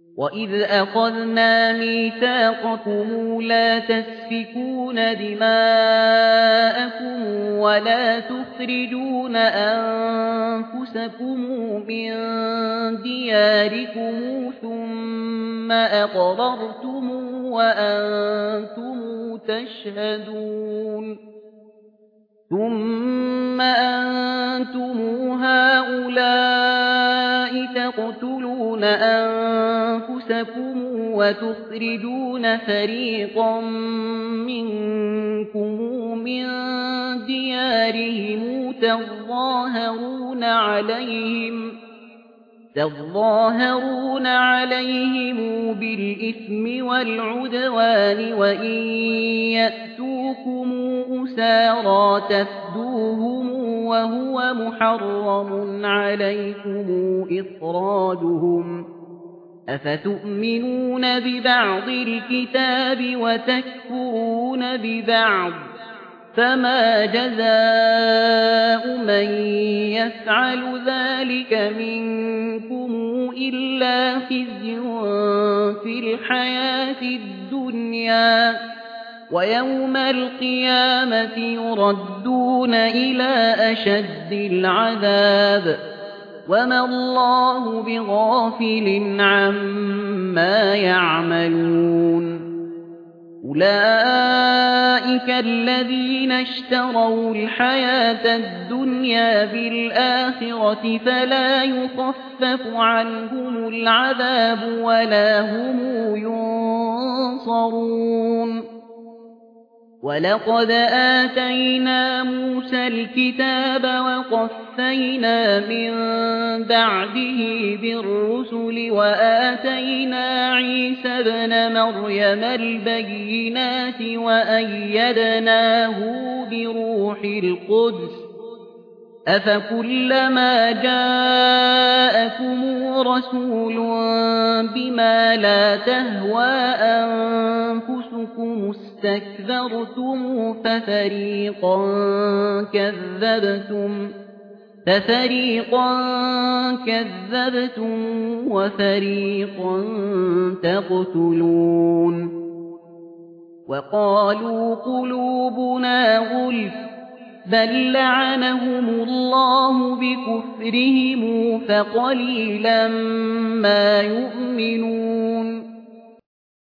وَإِذْ أَخَذْنَا مِيثَاقَكُمْ لَا تَسْفِكُونَ دِمَاءَكُمْ وَلَا تُخْرِجُونَ أَنفُسَكُمْ مِنْ دِيَارِكُمْ ثُمَّ أَقْرَرْتُمْ وَأَنْتُمْ تَشْهَدُونَ ثُمَّ أَنْتُمْ هَؤُلَاءِ تَقْتُلُونَ أَنفُسَكُمْ وَتُخْرِجُونَ فَرِيقًا مِنْكُمْ مِنْ دِيَارِهِمْ تَظَاهَرُونَ عَلَيْهِمْ بِالْإِثْمِ وَالْعُدْوَانِ وَإِنْ يَأْتُوكُمْ أُسَارَىٰ تَفْدُوهُمْ وَهُوَ مُحَرَّمٌ عَلَيْكُمْ إِخْرَاجُهُمْ أَفَتُؤْمِنُونَ بِبَعْضِ الْكِتَابِ وَتَكْفُرُونَ بِبَعْضٍ فَمَا جَزَاءُ مَن يَفْعَلُ ذَلِكَ مِنكُمْ إِلَّا خِزْيٌ فِي الْحَيَاةِ الدُّنْيَا وَيَوْمَ الْقِيَامَةِ يُرَدُّونَ إِلَى أَشَدِّ الْعَذَابِ وَمَا اللَّهُ بِغَافِلٍ عَمَّا يَعْمَلُونَ أُولَئِكَ الَّذِينَ اشْتَرَوُا الْحَيَاةَ الدُّنْيَا بِالْآخِرَةِ فَلَا يُخَفَّفُ عَنْهُمُ الْعَذَابُ وَلَا هُمْ يُنصَرُونَ وَلَقَدْ آتَيْنَا مُوسَى الْكِتَابَ وَقَفَّيْنَا مِن بَعْدِهِ بِالرُّسُلِ وَآتَيْنَا عِيسَى ابْنَ مَرْيَمَ الْبَيِّنَاتِ وَأَيَّدْنَاهُ بِرُوحِ الْقُدُسِ أَفَكُلَّمَا جَاءَكُمْ رَسُولٌ بِمَا لَا تَهْوَىٰ أَنفُسُكُمُ اسْتَكْبَرْتُمْ فَفَرِيقًا كَذَّبْتُمْ وَفَرِيقًا تَقْتُلُونَ وَقَالُوا قُلُوبُنَا غُلْفٌ بَل لَّعَنَهُمُ اللَّهُ بِكُفْرِهِمْ فَقَلِيلًا مَّا يُؤْمِنُونَ